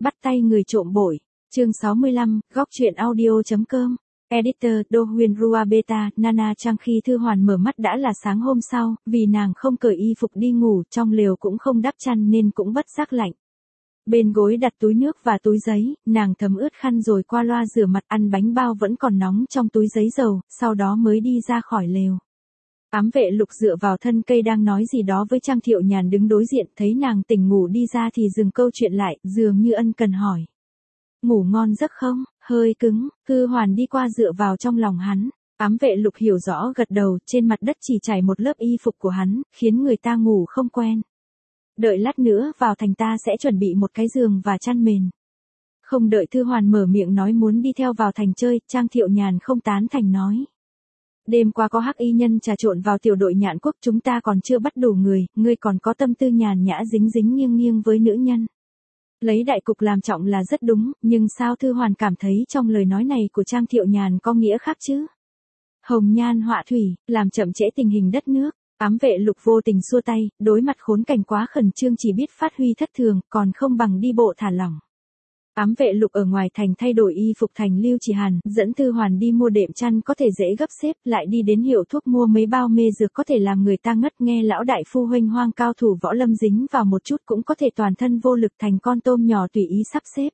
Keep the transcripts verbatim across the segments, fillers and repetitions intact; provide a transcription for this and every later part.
Bắt tay người trộm bội. Chương sáu mươi lăm, góc truyện audio chấm com. Editor, Do Huyền Rua Beta, Nana Trang khi Thư Hoàn mở mắt đã là sáng hôm sau, vì nàng không cởi y phục đi ngủ, trong lều cũng không đắp chăn nên cũng bất giác lạnh. Bên gối đặt túi nước và túi giấy, nàng thấm ướt khăn rồi qua loa rửa mặt, ăn bánh bao vẫn còn nóng trong túi giấy dầu, sau đó mới đi ra khỏi lều. Ám vệ Lục dựa vào thân cây đang nói gì đó với Trang Thiệu Nhàn đứng đối diện, thấy nàng tỉnh ngủ đi ra thì dừng câu chuyện lại, dường như ân cần hỏi. Ngủ ngon giấc không, hơi cứng. Thư Hoàn đi qua dựa vào trong lòng hắn. Ám vệ Lục hiểu rõ gật đầu, trên mặt đất chỉ trải một lớp y phục của hắn, khiến người ta ngủ không quen. Đợi lát nữa vào thành ta sẽ chuẩn bị một cái giường và chăn mền. Không đợi Thư Hoàn mở miệng nói muốn đi theo vào thành chơi, Trang Thiệu Nhàn không tán thành nói. Đêm qua có hắc y nhân trà trộn vào tiểu đội Nhạn Quốc, chúng ta còn chưa bắt đủ người, ngươi còn có tâm tư nhàn nhã dính dính nghiêng nghiêng với nữ nhân. Lấy đại cục làm trọng là rất đúng, nhưng sao Thư Hoàn cảm thấy trong lời nói này của Trang Thiệu Nhàn có nghĩa khác chứ? Hồng nhan họa thủy, làm chậm trễ tình hình đất nước. Ám vệ Lục vô tình xua tay, đối mặt khốn cảnh quá khẩn trương chỉ biết phát huy thất thường, còn không bằng đi bộ thả lỏng. Ám vệ Lục ở ngoài thành thay đổi y phục thành Lưu Chỉ Hàn, dẫn Thư Hoàn đi mua đệm chăn có thể dễ gấp xếp, lại đi đến hiệu thuốc mua mấy bao mê dược có thể làm người ta ngất, nghe lão đại phu huênh hoang cao thủ võ lâm dính vào một chút cũng có thể toàn thân vô lực thành con tôm nhỏ tùy ý sắp xếp.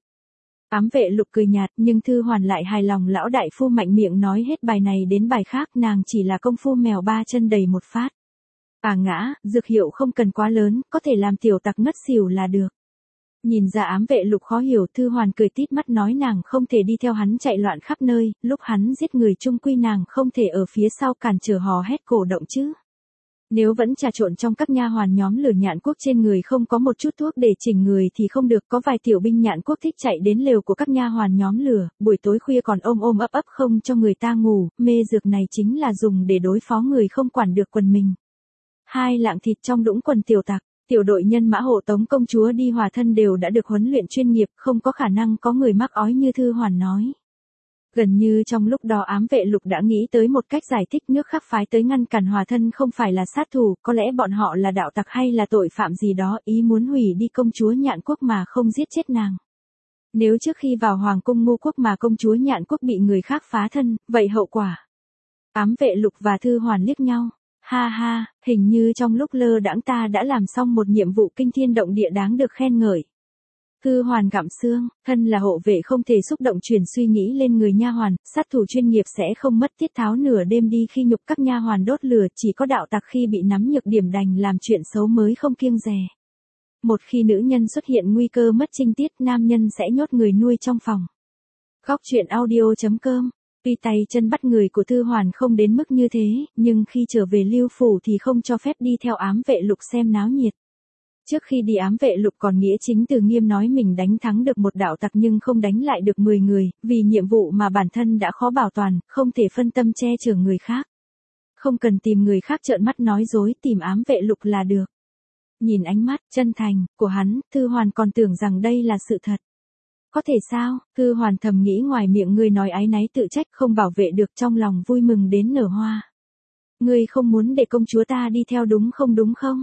Ám vệ Lục cười nhạt, nhưng Thư Hoàn lại hài lòng lão đại phu mạnh miệng nói hết bài này đến bài khác, nàng chỉ là công phu mèo ba chân đầy một phát. À ngã, dược hiệu không cần quá lớn, có thể làm tiểu tặc ngất xỉu là được. Nhìn ra ám vệ Lục khó hiểu, Thư Hoàn cười tít mắt nói nàng không thể đi theo hắn chạy loạn khắp nơi, lúc hắn giết người chung quy nàng không thể ở phía sau cản trở hò hét cổ động chứ. Nếu vẫn trà trộn trong các nha hoàn nhóm lửa Nhạn Quốc trên người không có một chút thuốc để chỉnh người thì không được, có vài tiểu binh Nhạn Quốc thích chạy đến lều của các nha hoàn nhóm lửa, buổi tối khuya còn ôm ôm ấp ấp không cho người ta ngủ, mê dược này chính là dùng để đối phó người không quản được quần mình. Hai lạng thịt trong đũng quần tiểu tặc. Tiểu đội nhân mã hộ tống công chúa đi hòa thân đều đã được huấn luyện chuyên nghiệp, không có khả năng có người mắc ói như Thư Hoàn nói. Gần như trong lúc đó ám vệ Lục đã nghĩ tới một cách giải thích, nước khác phái tới ngăn cản hòa thân không phải là sát thủ, có lẽ bọn họ là đạo tặc hay là tội phạm gì đó, ý muốn hủy đi công chúa Nhạn Quốc mà không giết chết nàng. Nếu trước khi vào hoàng cung Ngô Quốc mà công chúa Nhạn Quốc bị người khác phá thân, vậy hậu quả? Ám vệ Lục và Thư Hoàn liếc nhau. Ha ha, hình như trong lúc lơ đãng ta đã làm xong một nhiệm vụ kinh thiên động địa đáng được khen ngợi. Thư Hoàn gặm xương, thân là hộ vệ không thể xúc động chuyển suy nghĩ lên người nha hoàn, sát thủ chuyên nghiệp sẽ không mất tiết tháo nửa đêm đi khi nhục các nha hoàn đốt lửa, chỉ có đạo tặc khi bị nắm nhược điểm đành làm chuyện xấu mới không kiêng dè. Một khi nữ nhân xuất hiện nguy cơ mất trinh tiết, nam nhân sẽ nhốt người nuôi trong phòng. Góc truyện audio chấm com. Tuy tay chân bắt người của Thư Hoàn không đến mức như thế, nhưng khi trở về Lưu Phủ thì không cho phép đi theo ám vệ Lục xem náo nhiệt. Trước khi đi ám vệ Lục còn nghĩa chính từ nghiêm nói mình đánh thắng được một đạo tặc nhưng không đánh lại được mười người, vì nhiệm vụ mà bản thân đã khó bảo toàn, không thể phân tâm che chở người khác. Không cần tìm người khác trợn mắt nói dối, tìm ám vệ Lục là được. Nhìn ánh mắt chân thành của hắn, Thư Hoàn còn tưởng rằng đây là sự thật. Có thể sao? Thư Hoàn thầm nghĩ, ngoài miệng ngươi nói áy náy tự trách không bảo vệ được, trong lòng vui mừng đến nở hoa. Ngươi không muốn để công chúa ta đi theo đúng không đúng không?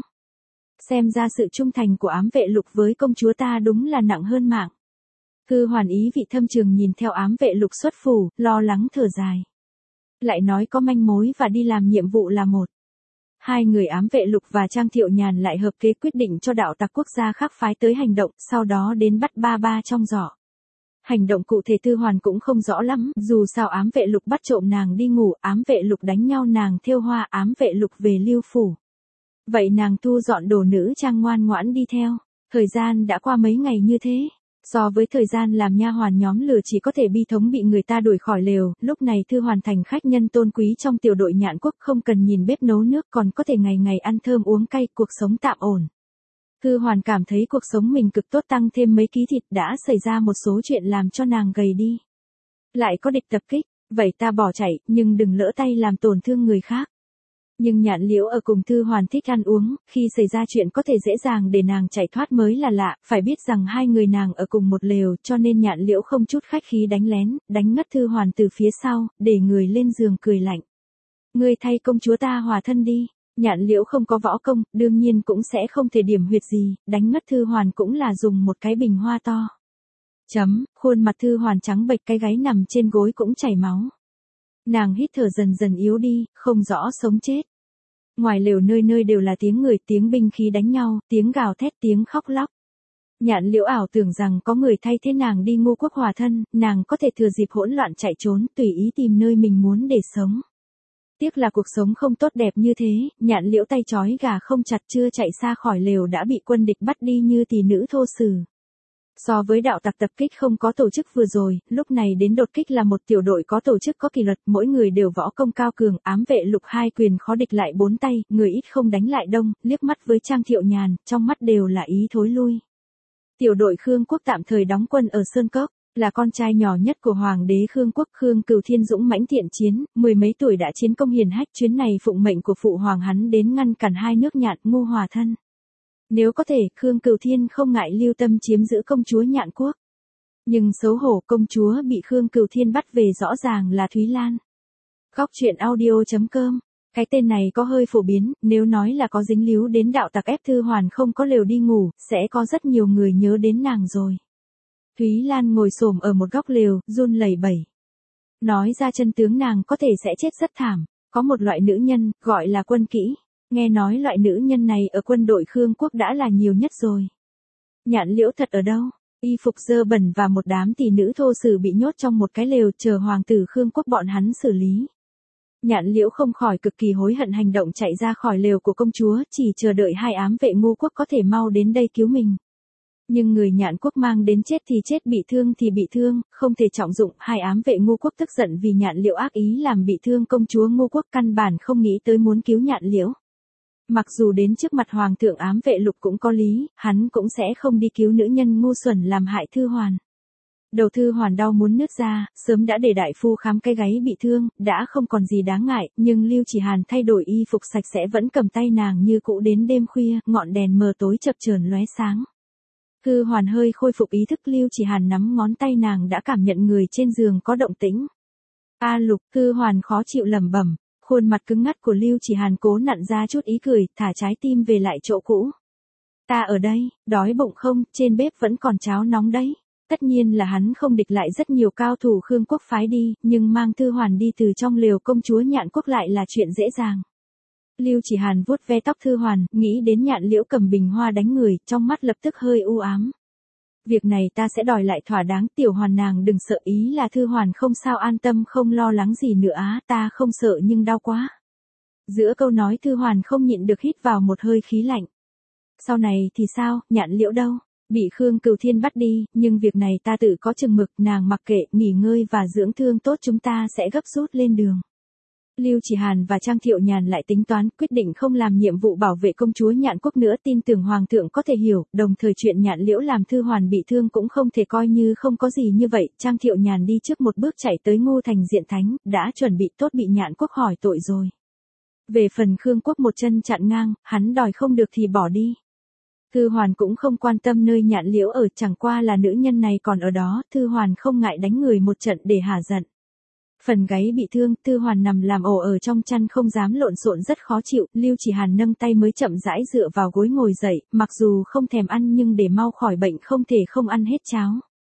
Xem ra sự trung thành của ám vệ Lục với công chúa ta đúng là nặng hơn mạng. Thư Hoàn ý vị thâm trường nhìn theo ám vệ Lục xuất phủ, lo lắng thở dài. Lại nói có manh mối và đi làm nhiệm vụ là một. Hai người ám vệ Lục và Trang Thiệu Nhàn lại hợp kế quyết định cho đạo tặc quốc gia khác phái tới hành động, sau đó đến bắt ba ba trong giỏ. Hành động cụ thể Thư Hoàn cũng không rõ lắm, dù sao ám vệ Lục bắt trộm nàng đi ngủ, ám vệ Lục đánh nhau nàng thêu hoa, ám vệ Lục về Lưu Phủ. Vậy nàng thu dọn đồ nữ trang ngoan ngoãn đi theo. Thời gian đã qua mấy ngày như thế. So với thời gian làm nha hoàn nhóm lửa chỉ có thể bi thống bị người ta đuổi khỏi lều, lúc này Thư Hoàn thành khách nhân tôn quý trong tiểu đội Nhạn Quốc, không cần nhìn bếp nấu nước còn có thể ngày ngày ăn thơm uống cay, cuộc sống tạm ổn. Thư Hoàn cảm thấy cuộc sống mình cực tốt, tăng thêm mấy ký thịt, đã xảy ra một số chuyện làm cho nàng gầy đi. Lại có địch tập kích, vậy ta bỏ chạy, nhưng đừng lỡ tay làm tổn thương người khác. Nhưng Nhạn Liễu ở cùng Thư Hoàn thích ăn uống, khi xảy ra chuyện có thể dễ dàng để nàng chạy thoát mới là lạ, phải biết rằng hai người nàng ở cùng một lều, cho nên Nhạn Liễu không chút khách khí đánh lén, đánh ngất Thư Hoàn từ phía sau, để người lên giường cười lạnh. Ngươi thay công chúa ta hòa thân đi. Nhạn Liễu không có võ công, đương nhiên cũng sẽ không thể điểm huyệt gì, đánh ngất Thư Hoàn cũng là dùng một cái bình hoa to. Chấm, khuôn mặt Thư Hoàn trắng bệch, cái gáy nằm trên gối cũng chảy máu. Nàng hít thở dần dần yếu đi, không rõ sống chết. Ngoài lều nơi nơi đều là tiếng người, tiếng binh khí đánh nhau, tiếng gào thét, tiếng khóc lóc. Nhạn Liễu ảo tưởng rằng có người thay thế nàng đi Ngô Quốc hòa thân, nàng có thể thừa dịp hỗn loạn chạy trốn, tùy ý tìm nơi mình muốn để sống. Tiếc là cuộc sống không tốt đẹp như thế, Nhạn Liễu tay trói gà không chặt, chưa chạy xa khỏi lều đã bị quân địch bắt đi như tỷ nữ thô sử. So với đạo tặc tập kích không có tổ chức vừa rồi, lúc này đến đột kích là một tiểu đội có tổ chức có kỷ luật, mỗi người đều võ công cao cường, ám vệ lục hai quyền khó địch lại bốn tay, người ít không đánh lại đông, liếc mắt với Trang Thiệu Nhàn, trong mắt đều là ý thối lui. Tiểu đội Khương Quốc tạm thời đóng quân ở Sơn Cốc, là con trai nhỏ nhất của Hoàng đế Khương Quốc. Khương Cửu Thiên dũng mãnh thiện chiến, mười mấy tuổi đã chiến công hiển hách, chuyến này phụng mệnh của phụ hoàng hắn đến ngăn cản hai nước Nhạn Ngô hòa thân. Nếu có thể, Khương Cửu Thiên không ngại lưu tâm chiếm giữ công chúa Nhạn Quốc. Nhưng xấu hổ, công chúa bị Khương Cửu Thiên bắt về rõ ràng là Thúy Lan. Góc truyện audio chấm com. Cái tên này có hơi phổ biến, nếu nói là có dính líu đến đạo tặc ép Thư Hoàn không có lều đi ngủ, sẽ có rất nhiều người nhớ đến nàng rồi. Thúy Lan ngồi xổm ở một góc lều, run lẩy bẩy. Nói ra chân tướng nàng có thể sẽ chết rất thảm. Có một loại nữ nhân, gọi là quân kỹ. Nghe nói loại nữ nhân này ở quân đội Khương Quốc đã là nhiều nhất rồi. Nhạn Liễu thật ở đâu? Y phục dơ bẩn và một đám tỷ nữ thô sử bị nhốt trong một cái lều chờ hoàng tử Khương Quốc bọn hắn xử lý. Nhạn Liễu không khỏi cực kỳ hối hận hành động chạy ra khỏi lều của công chúa, chỉ chờ đợi hai ám vệ Ngô Quốc có thể mau đến đây cứu mình. Nhưng người Nhạn Quốc mang đến chết thì chết, bị thương thì bị thương, không thể trọng dụng. Hai ám vệ Ngô Quốc tức giận vì Nhạn Liễu ác ý làm bị thương công chúa Ngô Quốc, căn bản không nghĩ tới muốn cứu Nhạn Liễu. Mặc dù đến trước mặt hoàng thượng ám vệ lục cũng có lý, hắn cũng sẽ không đi cứu nữ nhân ngu xuẩn làm hại Thư Hoàn. Đầu Thư Hoàn đau muốn nứt ra, sớm đã để đại phu khám cái gáy bị thương, đã không còn gì đáng ngại, nhưng Lưu Chỉ Hàn thay đổi y phục sạch sẽ vẫn cầm tay nàng như cũ đến đêm khuya, ngọn đèn mờ tối chập chờn lóe sáng. Thư Hoàn hơi khôi phục ý thức, Lưu Chỉ Hàn nắm ngón tay nàng đã cảm nhận người trên giường có động tĩnh. A Lục, Thư Hoàn khó chịu lẩm bẩm. Khuôn mặt cứng ngắt của Lưu Chỉ Hàn cố nặn ra chút ý cười, thả trái tim về lại chỗ cũ. Ta ở đây, đói bụng không, trên bếp vẫn còn cháo nóng đấy. Tất nhiên là hắn không địch lại rất nhiều cao thủ Khương Quốc phái đi, nhưng mang Thư Hoàn đi từ trong lều công chúa Nhạn Quốc lại là chuyện dễ dàng. Lưu Chỉ Hàn vuốt ve tóc Thư Hoàn, nghĩ đến Nhạn Liễu cầm bình hoa đánh người, trong mắt lập tức hơi u ám. Việc này ta sẽ đòi lại thỏa đáng, Tiểu Hoàn nàng đừng sợ, ý là Thư Hoàn không sao, an tâm không lo lắng gì nữa á, ta không sợ nhưng đau quá. Giữa câu nói Thư Hoàn không nhịn được hít vào một hơi khí lạnh. Sau này thì sao, Nhạn Liễu đâu? Bị Khương Cửu Thiên bắt đi, nhưng việc này ta tự có chừng mực, nàng mặc kệ, nghỉ ngơi và dưỡng thương tốt, chúng ta sẽ gấp rút lên đường. Lưu Chỉ Hàn và Trang Thiệu Nhàn lại tính toán, quyết định không làm nhiệm vụ bảo vệ công chúa Nhạn Quốc nữa, tin tưởng hoàng thượng có thể hiểu, đồng thời chuyện Nhạn Liễu làm Thư Hoàn bị thương cũng không thể coi như không có gì như vậy. Trang Thiệu Nhàn đi trước một bước chạy tới Ngô Thành Diện Thánh, đã chuẩn bị tốt bị Nhạn Quốc hỏi tội rồi. Về phần Khương Quốc một chân chặn ngang, hắn đòi không được thì bỏ đi. Thư Hoàn cũng không quan tâm nơi Nhạn Liễu ở, chẳng qua là nữ nhân này còn ở đó, Thư Hoàn không ngại đánh người một trận để hả giận. Phần gáy bị thương, Thư Hoàn nằm làm ổ ở trong chăn không dám lộn xộn rất khó chịu, Lưu Chỉ Hàn nâng tay mới chậm rãi dựa vào gối ngồi dậy, mặc dù không thèm ăn nhưng để mau khỏi bệnh không thể không ăn hết cháo.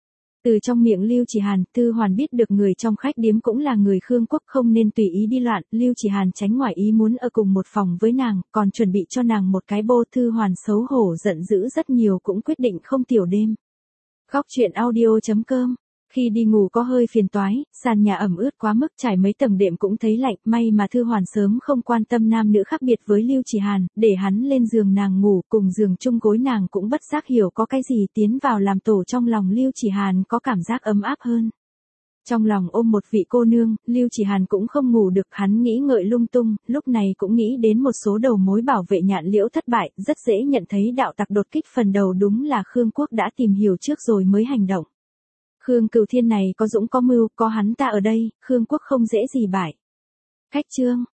Từ trong miệng Lưu Chỉ Hàn, Thư Hoàn biết được người trong khách điếm cũng là người Khương Quốc, không nên tùy ý đi loạn, Lưu Chỉ Hàn tránh ngoài ý muốn ở cùng một phòng với nàng, còn chuẩn bị cho nàng một cái bô. Thư Hoàn xấu hổ giận dữ rất nhiều cũng quyết định không tiểu đêm. Góc truyện audio chấm com. Khi đi ngủ có hơi phiền toái, sàn nhà ẩm ướt quá mức, trải mấy tầng đệm cũng thấy lạnh, may mà Thư Hoàn sớm không quan tâm nam nữ khác biệt với Lưu Chỉ Hàn, để hắn lên giường nàng ngủ, cùng giường chung gối nàng cũng bất giác hiểu có cái gì tiến vào làm tổ, trong lòng Lưu Chỉ Hàn có cảm giác ấm áp hơn. Trong lòng ôm một vị cô nương, Lưu Chỉ Hàn cũng không ngủ được, hắn nghĩ ngợi lung tung, lúc này cũng nghĩ đến một số đầu mối bảo vệ Nhạn Liễu thất bại, rất dễ nhận thấy đạo tặc đột kích phần đầu đúng là Khương Quốc đã tìm hiểu trước rồi mới hành động. Khương Cửu Thiên này có dũng có mưu, có hắn ta ở đây, Khương Quốc không dễ gì bại. Khách chương